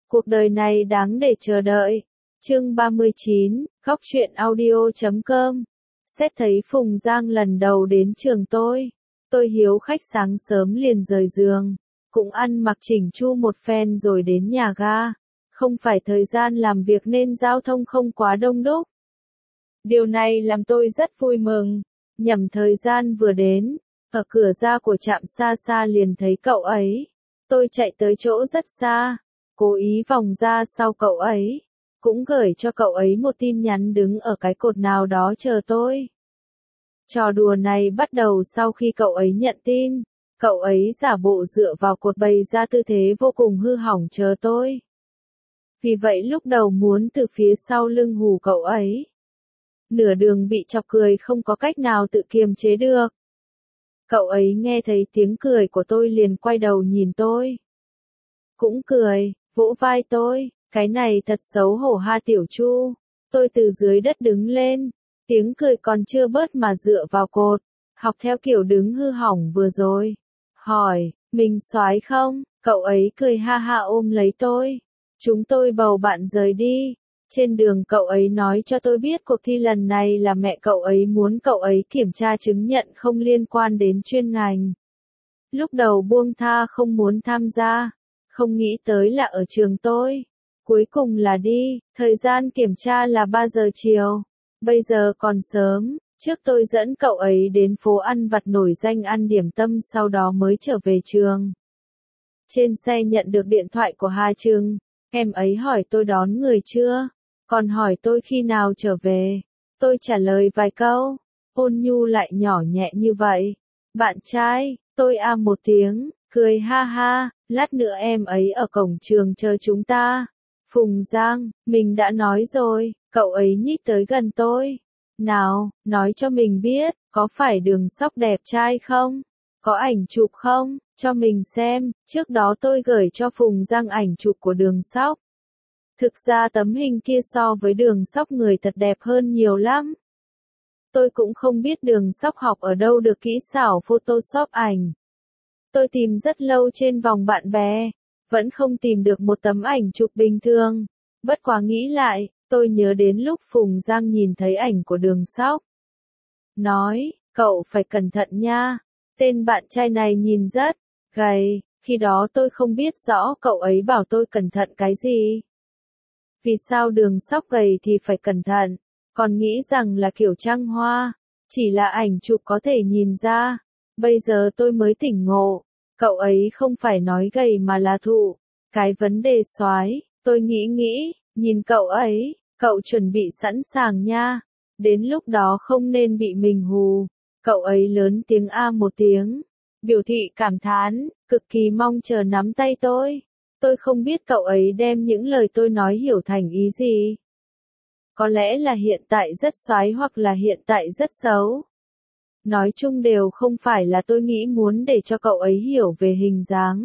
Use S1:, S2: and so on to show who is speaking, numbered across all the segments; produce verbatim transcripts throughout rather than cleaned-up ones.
S1: Cuộc đời này đáng để chờ đợi. Chương ba mươi chín, góc truyện audio chấm com. Xét thấy Phùng Giang lần đầu đến trường tôi. Tôi hiếu khách sáng sớm liền rời giường. Cũng ăn mặc chỉnh chu một phen rồi đến nhà ga. Không phải thời gian làm việc nên giao thông không quá đông đúc. Điều này làm tôi rất vui mừng. Nhầm thời gian vừa đến. Ở cửa ra của trạm xa xa liền thấy cậu ấy. Tôi chạy tới chỗ rất xa. Cố ý vòng ra sau cậu ấy. Cũng gửi cho cậu ấy một tin nhắn đứng ở cái cột nào đó chờ tôi. Trò đùa này bắt đầu sau khi cậu ấy nhận tin. Cậu ấy giả bộ dựa vào cột bày ra tư thế vô cùng hư hỏng chờ tôi. Vì vậy lúc đầu muốn từ phía sau lưng hù cậu ấy. Nửa đường bị chọc cười không có cách nào tự kiềm chế được. Cậu ấy nghe thấy tiếng cười của tôi liền quay đầu nhìn tôi. Cũng cười, vỗ vai tôi, cái này thật xấu hổ ha Tiểu Chu. Tôi từ dưới đất đứng lên, tiếng cười còn chưa bớt mà dựa vào cột, học theo kiểu đứng hư hỏng vừa rồi. Hỏi, mình soái không? Cậu ấy cười ha ha ôm lấy tôi. Chúng tôi bầu bạn rời đi. Trên đường cậu ấy nói cho tôi biết cuộc thi lần này là mẹ cậu ấy muốn cậu ấy kiểm tra chứng nhận không liên quan đến chuyên ngành. Lúc đầu buông tha không muốn tham gia, không nghĩ tới là ở trường tôi. Cuối cùng là đi, thời gian kiểm tra là ba giờ chiều. Bây giờ còn sớm, trước tôi dẫn cậu ấy đến phố ăn vặt nổi danh ăn điểm tâm sau đó mới trở về trường. Trên xe nhận được điện thoại của Hà Trừng, em ấy hỏi tôi đón người chưa, còn hỏi tôi khi nào trở về. Tôi trả lời vài câu, ôn nhu lại nhỏ nhẹ như vậy. Bạn trai, tôi a một tiếng, cười ha ha, lát nữa em ấy ở cổng trường chờ chúng ta. Phùng Giang, mình đã nói rồi, cậu ấy nhích tới gần tôi. Nào, nói cho mình biết, có phải Đường Sóc đẹp trai không? Có ảnh chụp không? Cho mình xem, trước đó tôi gửi cho Phùng Giang ảnh chụp của Đường Sóc. Thực ra tấm hình kia so với Đường Sóc người thật đẹp hơn nhiều lắm. Tôi cũng không biết Đường Sóc học ở đâu được kỹ xảo Photoshop ảnh. Tôi tìm rất lâu trên vòng bạn bè, vẫn không tìm được một tấm ảnh chụp bình thường. Bất quá nghĩ lại, tôi nhớ đến lúc Phùng Giang nhìn thấy ảnh của Đường Sóc. Nói, cậu phải cẩn thận nha, tên bạn trai này nhìn rất gầy, khi đó tôi không biết rõ cậu ấy bảo tôi cẩn thận cái gì. Vì sao Đường Sóc gầy thì phải cẩn thận, còn nghĩ rằng là kiểu trăng hoa, chỉ là ảnh chụp có thể nhìn ra. Bây giờ tôi mới tỉnh ngộ, cậu ấy không phải nói gầy mà là thụ. Cái vấn đề soái, tôi nghĩ nghĩ, nhìn cậu ấy, cậu chuẩn bị sẵn sàng nha. Đến lúc đó không nên bị mình hù. Cậu ấy lớn tiếng a một tiếng, biểu thị cảm thán, cực kỳ mong chờ nắm tay tôi. Tôi không biết cậu ấy đem những lời tôi nói hiểu thành ý gì. Có lẽ là hiện tại rất soái hoặc là hiện tại rất xấu. Nói chung đều không phải là tôi nghĩ muốn để cho cậu ấy hiểu về hình dáng.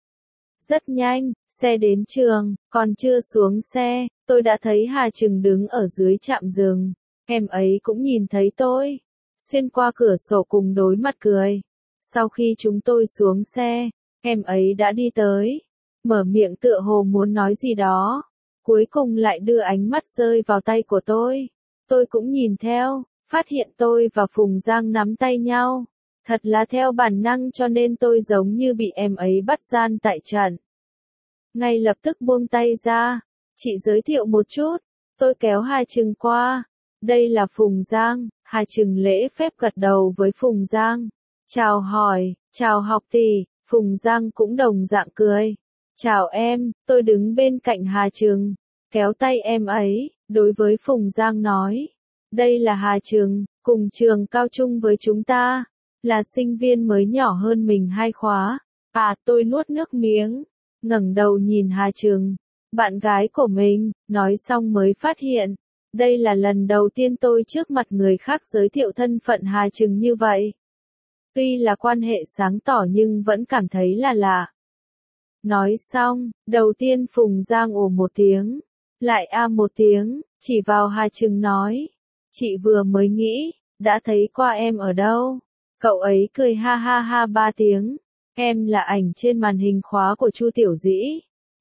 S1: Rất nhanh, xe đến trường, còn chưa xuống xe, tôi đã thấy Hà Trừng đứng ở dưới trạm dừng. Em ấy cũng nhìn thấy tôi, xuyên qua cửa sổ cùng đối mặt cười. Sau khi chúng tôi xuống xe, em ấy đã đi tới, mở miệng tựa hồ muốn nói gì đó, cuối cùng lại đưa ánh mắt rơi vào tay của tôi. Tôi cũng nhìn theo, phát hiện tôi và Phùng Giang nắm tay nhau. Thật là theo bản năng cho nên tôi giống như bị em ấy bắt gian tại trận. Ngay lập tức buông tay ra, chị giới thiệu một chút, tôi kéo Hà Trừng qua. Đây là Phùng Giang. Hà Trừng lễ phép gật đầu với Phùng Giang. Chào hỏi, chào học tỷ. Phùng Giang cũng đồng dạng cười. Chào em, tôi đứng bên cạnh Hà Trừng, kéo tay em ấy, đối với Phùng Giang nói. Đây là Hà Trừng, cùng trường cao trung với chúng ta, là sinh viên mới nhỏ hơn mình hai khóa. À, tôi nuốt nước miếng, ngẩng đầu nhìn Hà Trừng, bạn gái của mình, nói xong mới phát hiện. Đây là lần đầu tiên tôi trước mặt người khác giới thiệu thân phận Hà Trừng như vậy. Tuy là quan hệ sáng tỏ nhưng vẫn cảm thấy là lạ. Nói xong, đầu tiên Phùng Giang ồ một tiếng, lại a một tiếng, chỉ vào Hà Trừng nói. Chị vừa mới nghĩ, đã thấy qua em ở đâu. Cậu ấy cười ha ha ha ba tiếng. Em là ảnh trên màn hình khóa của Chu Tiểu Dĩ.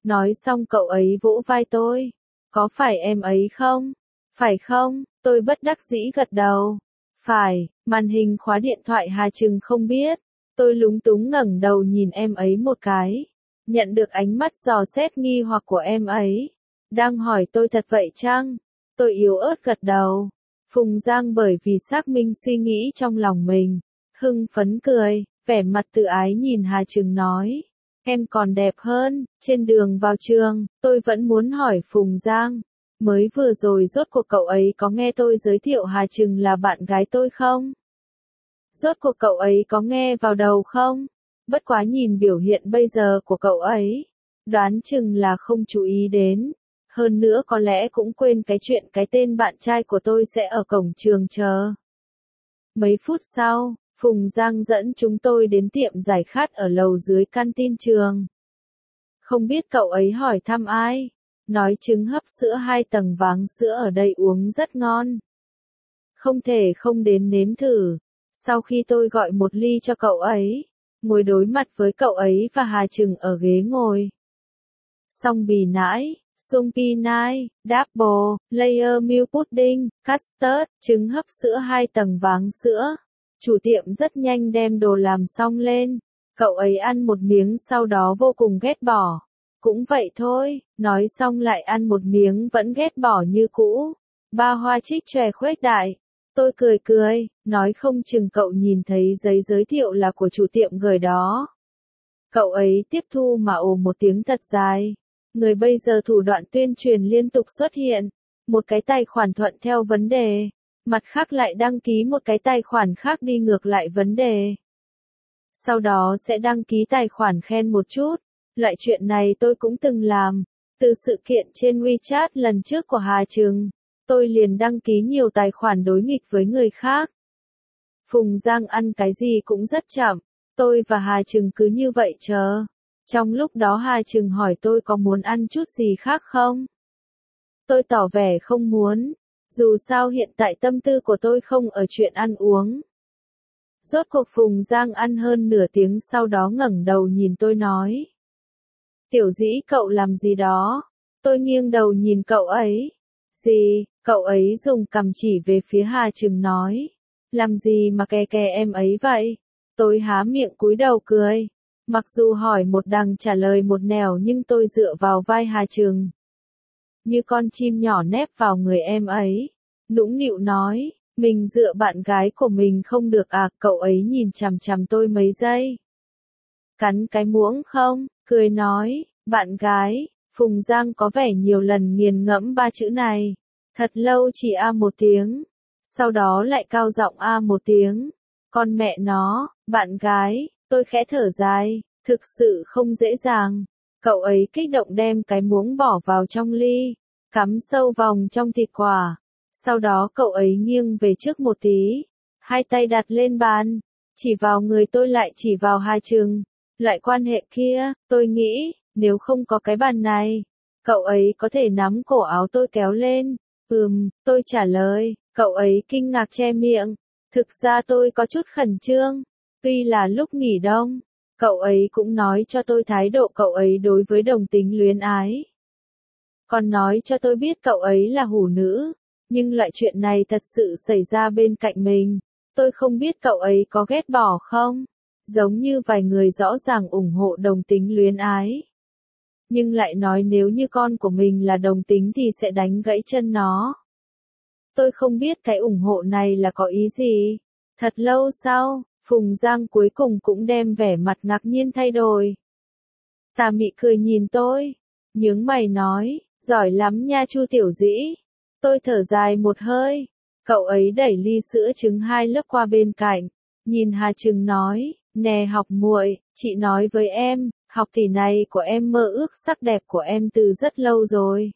S1: Nói xong cậu ấy vỗ vai tôi. Có phải em ấy không? Phải không? Tôi bất đắc dĩ gật đầu. Phải, màn hình khóa điện thoại Hà Trừng không biết. Tôi lúng túng ngẩng đầu nhìn em ấy một cái. Nhận được ánh mắt dò xét nghi hoặc của em ấy. Đang hỏi tôi thật vậy chăng? Tôi yếu ớt gật đầu. Phùng Giang bởi vì xác minh suy nghĩ trong lòng mình. Hưng phấn cười, vẻ mặt tự ái nhìn Hà Trừng nói. Em còn đẹp hơn, trên đường vào trường, tôi vẫn muốn hỏi Phùng Giang. Mới vừa rồi rốt cuộc cậu ấy có nghe tôi giới thiệu Hà Trừng là bạn gái tôi không? Rốt cuộc cậu ấy có nghe vào đầu không? Bất quá nhìn biểu hiện bây giờ của cậu ấy. Đoán chừng là không chú ý đến. Hơn nữa có lẽ cũng quên cái chuyện cái tên bạn trai của tôi sẽ ở cổng trường chờ. Mấy phút sau, Phùng Giang dẫn chúng tôi đến tiệm giải khát ở lầu dưới canteen trường. Không biết cậu ấy hỏi thăm ai? Nói trứng hấp sữa hai tầng váng sữa ở đây uống rất ngon. Không thể không đến nếm thử. Sau khi tôi gọi một ly cho cậu ấy, ngồi đối mặt với cậu ấy và Hà Trừng ở ghế ngồi. Xong bì nãi, sung pi nai, double, layer milk pudding, custard, trứng hấp sữa hai tầng váng sữa. Chủ tiệm rất nhanh đem đồ làm xong lên. Cậu ấy ăn một miếng sau đó vô cùng ghét bỏ. Cũng vậy thôi, nói xong lại ăn một miếng vẫn ghét bỏ như cũ. Ba hoa trích chòe khuếch đại. Tôi cười cười, nói không chừng cậu nhìn thấy giấy giới thiệu là của chủ tiệm gửi đó. Cậu ấy tiếp thu mà ồ một tiếng thật dài. Người bây giờ thủ đoạn tuyên truyền liên tục xuất hiện. Một cái tài khoản thuận theo vấn đề. Mặt khác lại đăng ký một cái tài khoản khác đi ngược lại vấn đề. Sau đó sẽ đăng ký tài khoản khen một chút. Loại chuyện này tôi cũng từng làm. Từ sự kiện trên WeChat lần trước của Hà Trừng, tôi liền đăng ký nhiều tài khoản đối nghịch với người khác. Phùng Giang ăn cái gì cũng rất chậm. Tôi và Hà Trừng cứ như vậy chờ. Trong lúc đó Hà Trừng hỏi tôi có muốn ăn chút gì khác không? Tôi tỏ vẻ không muốn. Dù sao hiện tại tâm tư của tôi không ở chuyện ăn uống. Rốt cuộc Phùng Giang ăn hơn nửa tiếng sau đó ngẩng đầu nhìn tôi nói. Tiểu Dĩ cậu làm gì đó? Tôi nghiêng đầu nhìn cậu ấy. Gì? Cậu ấy dùng cằm chỉ về phía Hà Trừng nói. Làm gì mà kè kè em ấy vậy? Tôi há miệng cúi đầu cười. Mặc dù hỏi một đằng trả lời một nẻo nhưng tôi dựa vào vai Hà Trừng. Như con chim nhỏ nép vào người em ấy. Nũng nịu nói, mình dựa bạn gái của mình không được à? Cậu ấy nhìn chằm chằm tôi mấy giây. Cắn cái muỗng không? Cười nói, bạn gái. Phùng Giang có vẻ nhiều lần nghiền ngẫm ba chữ này. Thật lâu chỉ a một tiếng. Sau đó lại cao giọng a một tiếng. Con mẹ nó, bạn gái. Tôi khẽ thở dài, thực sự không dễ dàng. Cậu ấy kích động đem cái muỗng bỏ vào trong ly, cắm sâu vòng trong thịt quả. Sau đó cậu ấy nghiêng về trước một tí, hai tay đặt lên bàn, chỉ vào người tôi lại chỉ vào Hà Trừng. Loại quan hệ kia, tôi nghĩ, nếu không có cái bàn này, cậu ấy có thể nắm cổ áo tôi kéo lên. Ừm, tôi trả lời, cậu ấy kinh ngạc che miệng. Thực ra tôi có chút khẩn trương. Tuy là lúc nghỉ đông, cậu ấy cũng nói cho tôi thái độ cậu ấy đối với đồng tính luyến ái. Còn nói cho tôi biết cậu ấy là hủ nữ, nhưng loại chuyện này thật sự xảy ra bên cạnh mình. Tôi không biết cậu ấy có ghét bỏ không, giống như vài người rõ ràng ủng hộ đồng tính luyến ái. Nhưng lại nói nếu như con của mình là đồng tính thì sẽ đánh gãy chân nó. Tôi không biết cái ủng hộ này là có ý gì. Thật lâu sau, Phùng Giang cuối cùng cũng đem vẻ mặt ngạc nhiên thay đổi. Tà mị cười nhìn tôi, nhướng mày nói, giỏi lắm nha Chu Tiểu Dĩ. Tôi thở dài một hơi, cậu ấy đẩy ly sữa trứng hai lớp qua bên cạnh, nhìn Hà Trừng nói, nè học muội, chị nói với em, học tỷ này của em mơ ước sắc đẹp của em từ rất lâu rồi.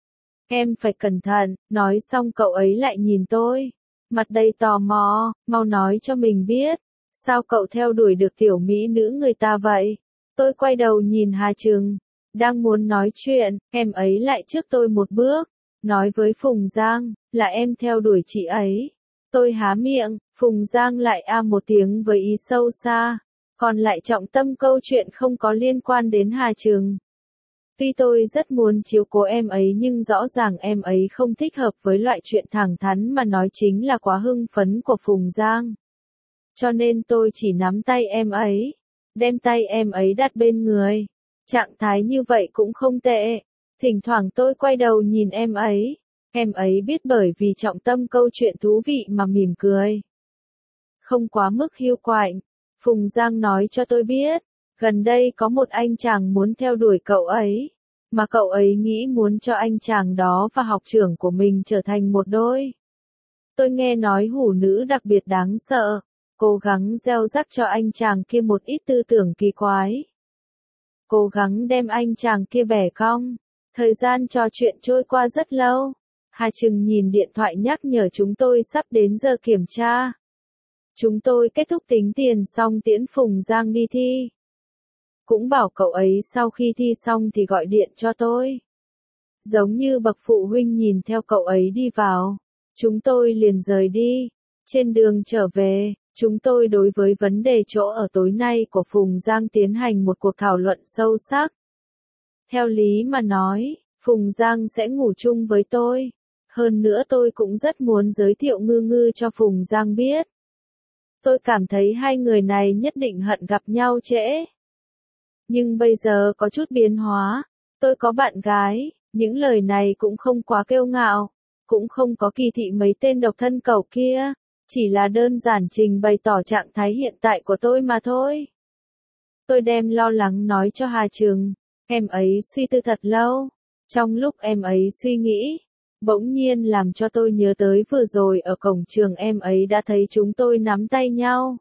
S1: Em phải cẩn thận, nói xong cậu ấy lại nhìn tôi, mặt đầy tò mò, mau nói cho mình biết. Sao cậu theo đuổi được tiểu mỹ nữ người ta vậy? Tôi quay đầu nhìn Hà Trừng, đang muốn nói chuyện, em ấy lại trước tôi một bước, nói với Phùng Giang, là em theo đuổi chị ấy. Tôi há miệng, Phùng Giang lại a một tiếng với ý sâu xa, còn lại trọng tâm câu chuyện không có liên quan đến Hà Trừng. Tuy tôi rất muốn chiếu cố em ấy nhưng rõ ràng em ấy không thích hợp với loại chuyện thẳng thắn mà nói chính là quá hưng phấn của Phùng Giang. Cho nên tôi chỉ nắm tay em ấy, đem tay em ấy đặt bên người. Trạng thái như vậy cũng không tệ. Thỉnh thoảng tôi quay đầu nhìn em ấy. Em ấy biết bởi vì trọng tâm câu chuyện thú vị mà mỉm cười. Không quá mức hiu quạnh. Phùng Giang nói cho tôi biết, gần đây có một anh chàng muốn theo đuổi cậu ấy, mà cậu ấy nghĩ muốn cho anh chàng đó và học trưởng của mình trở thành một đôi. Tôi nghe nói hủ nữ đặc biệt đáng sợ, cố gắng gieo rắc cho anh chàng kia một ít tư tưởng kỳ quái. Cố gắng đem anh chàng kia bẻ cong. Thời gian trò chuyện trôi qua rất lâu. Hà Trừng nhìn điện thoại nhắc nhở chúng tôi sắp đến giờ kiểm tra. Chúng tôi kết thúc tính tiền xong tiễn Phùng Giang đi thi. Cũng bảo cậu ấy sau khi thi xong thì gọi điện cho tôi. Giống như bậc phụ huynh nhìn theo cậu ấy đi vào. Chúng tôi liền rời đi. Trên đường trở về, chúng tôi đối với vấn đề chỗ ở tối nay của Phùng Giang tiến hành một cuộc thảo luận sâu sắc. Theo lý mà nói, Phùng Giang sẽ ngủ chung với tôi. Hơn nữa tôi cũng rất muốn giới thiệu Ngư Ngư cho Phùng Giang biết. Tôi cảm thấy hai người này nhất định hận gặp nhau trễ. Nhưng bây giờ có chút biến hóa. Tôi có bạn gái, những lời này cũng không quá kiêu ngạo, cũng không có kỳ thị mấy tên độc thân cẩu kia, chỉ là đơn giản trình bày tỏ trạng thái hiện tại của tôi mà thôi. Tôi đem lo lắng nói cho Hà Trừng, em ấy suy tư thật lâu. Trong lúc em ấy suy nghĩ, bỗng nhiên làm cho tôi nhớ tới vừa rồi ở cổng trường em ấy đã thấy chúng tôi nắm tay nhau.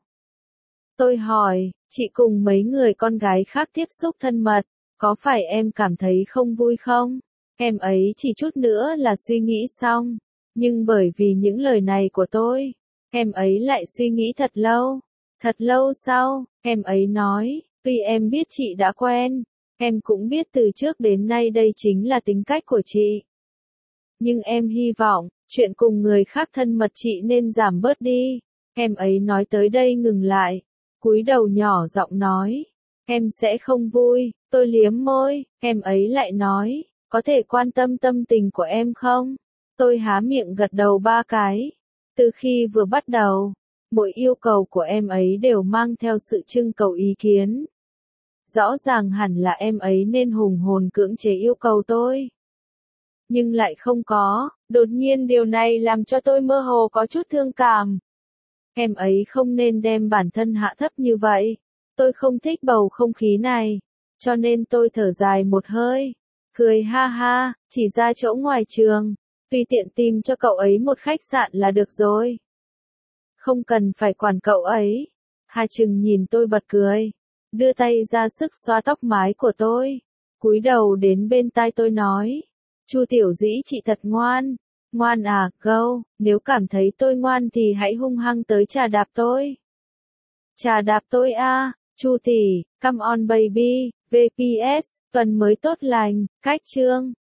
S1: Tôi hỏi, chị cùng mấy người con gái khác tiếp xúc thân mật, có phải em cảm thấy không vui không? Em ấy chỉ chút nữa là suy nghĩ xong, nhưng bởi vì những lời này của tôi, em ấy lại suy nghĩ thật lâu. Thật lâu sau, em ấy nói, tuy em biết chị đã quen, em cũng biết từ trước đến nay đây chính là tính cách của chị. Nhưng em hy vọng, chuyện cùng người khác thân mật chị nên giảm bớt đi. Em ấy nói tới đây ngừng lại, cúi đầu nhỏ giọng nói, em sẽ không vui. Tôi liếm môi, em ấy lại nói, có thể quan tâm tâm tình của em không? Tôi há miệng gật đầu ba cái. Từ khi vừa bắt đầu, mỗi yêu cầu của em ấy đều mang theo sự trưng cầu ý kiến. Rõ ràng hẳn là em ấy nên hùng hồn cưỡng chế yêu cầu tôi. Nhưng lại không có, đột nhiên điều này làm cho tôi mơ hồ có chút thương cảm. Em ấy không nên đem bản thân hạ thấp như vậy. Tôi không thích bầu không khí này, cho nên tôi thở dài một hơi, cười ha ha, chỉ ra chỗ ngoài trường, tùy tiện tìm cho cậu ấy một khách sạn là được rồi. Không cần phải quản cậu ấy. Hà Trừng nhìn tôi bật cười, đưa tay ra sức xoa tóc mái của tôi, cúi đầu đến bên tai tôi nói, Chu tiểu dĩ chị thật ngoan. Ngoan à, câu, nếu cảm thấy tôi ngoan thì hãy hung hăng tới chà đạp tôi. Chà đạp tôi a, Chu tỷ, come on baby, vê pê ét, tuần mới tốt lành, cách chương.